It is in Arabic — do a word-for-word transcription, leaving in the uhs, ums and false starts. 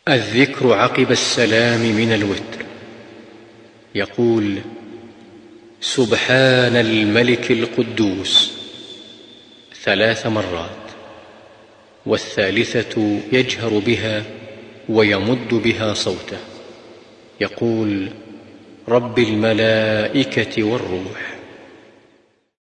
الذكر عقب السلام من الوتر. يقول: سبحان الملك القدوس ثلاث مرات، والثالثة يجهر بها ويمد بها صوته. يقول: رب الملائكة والروح.